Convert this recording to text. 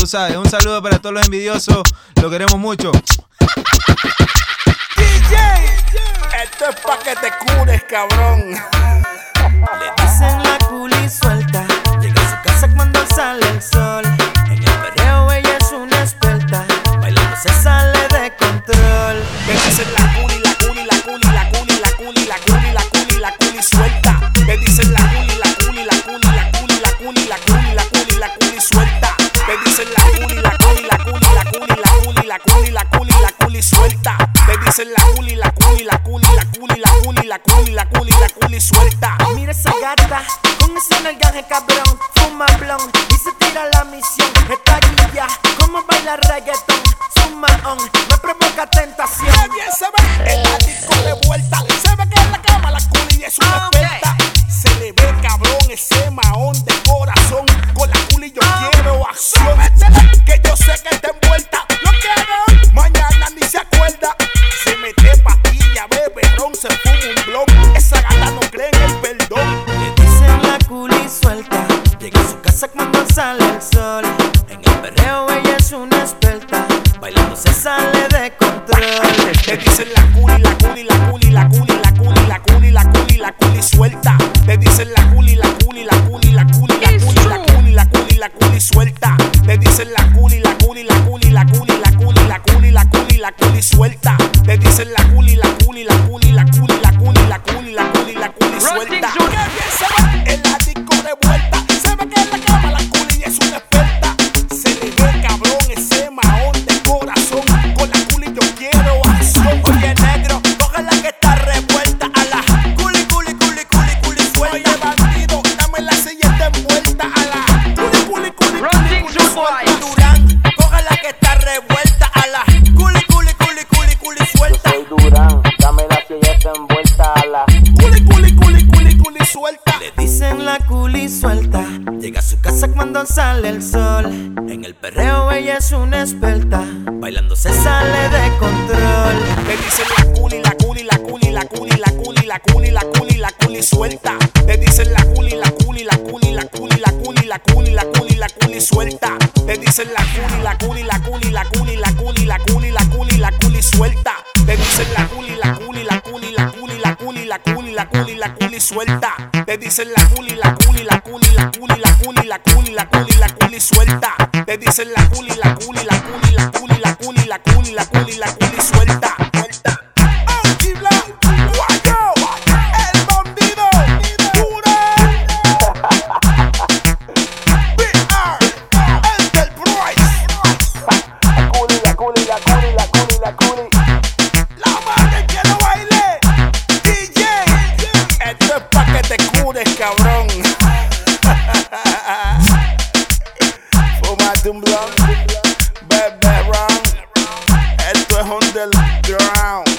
tú sabes. Un saludo para todos los envidiosos. Lo queremos mucho. DJ, esto es pa' que te cures, cabrón. Le dicen la culi suelta. Llega a su casa cuando sale el sol. En el perreo ella es una experta. Bailando se sale de control. Le dicen la culi, la culi, la culi, la culi, la culi, la culi, la culi, la culi suelta. Le dicen la culi, la culi, la culi, la culi, la culi, la culi, la culi, la culi suelta. Le dicen la culi, la culi, la culi, la culi, la culi, la culi, la culi, la culi suelta. Le dicen la culi, la culi, la culi, la culi, la culi, la culi, la culi, la culi suelta. Mira esa gata, con ese nalgaje cabrón. Fuma blon y se tira la misión. Esta guilla, como baila reggaetón. Suma on, me provoca tentación. Qué bien se ve en la disco de vuelta. Se ve que en la cama la culi es una experta. Se le ve cabrón ese mahón de corazón. Con la culi yo quiero acción. Que yo sé que está envuelta. Lo quiero, mañana ni se acuerda. Se mete pastilla, bebe ron, se fuma un blon. Esa gata no cree en el perdón. Le dicen la culi suelta. Llega a su casa cuando sale el sol. En el perreo ella es una experta. Bailando se sale de control. Le dicen la culi, la culi, la culi, la culi, la culi, la culi, la culi, la culi suelta. Le dicen la culi, la culi, la culi, la culi, la culi, la culi, la culi, la culi suelta. Le dicen la culi, la culi, la culi, la culi, la culi, la culi, la culi, la culi suelta. Le dicen la culi, la culi, la culi, la culi, la culi, la culi, la culi, la culi suelta. Qué bien se ve en la disco de vuelta. Se ve que en la cama la culi es una experta. Se le ve cabrón ese mahón de corazón. Con la culi yo quiero acción. Oye negro, coge la que está revuelta. A la culi, culi, culi, culi, culi suelta. Oye bandido, dame la silla envuelta. A la culi, culi, culi, culi, culi suelta. Durán, coge la que está revuelta. A la culi, culi, culi, culi, culi suelta. Soy Durán, dame la silla envuelta a la Culi, culi, culi, culi, culi suelta. Le dicen la culi suelta. Llega a su casa cuando sale el sol. En el perreo ella es una experta. Bailando se sale de control. Le dicen la culi, la culi, la culi, la culi, la culi, la culi, la culi, la culi suelta. Le dicen la culi, la culi, la culi, la culi, la culi, la culi, la culi, la culi suelta. Le dicen la culi, la culi, la culi, la culi, la culi, la culi, la culi, la culi suelta. Le dicen la culi, la culi, la culi, la culi, la culi, la culi, la culi, la culi suelta. Le dicen la culi, la culi, la culi, la culi, la culi, la culi, la culi, la culi suelta. Le dicen la culi, la culi, la culi, la culi, la culi, la culi, la culi, la culi suelta. Cabrón. Fumate un blunt, bebe ron. Esto es underground.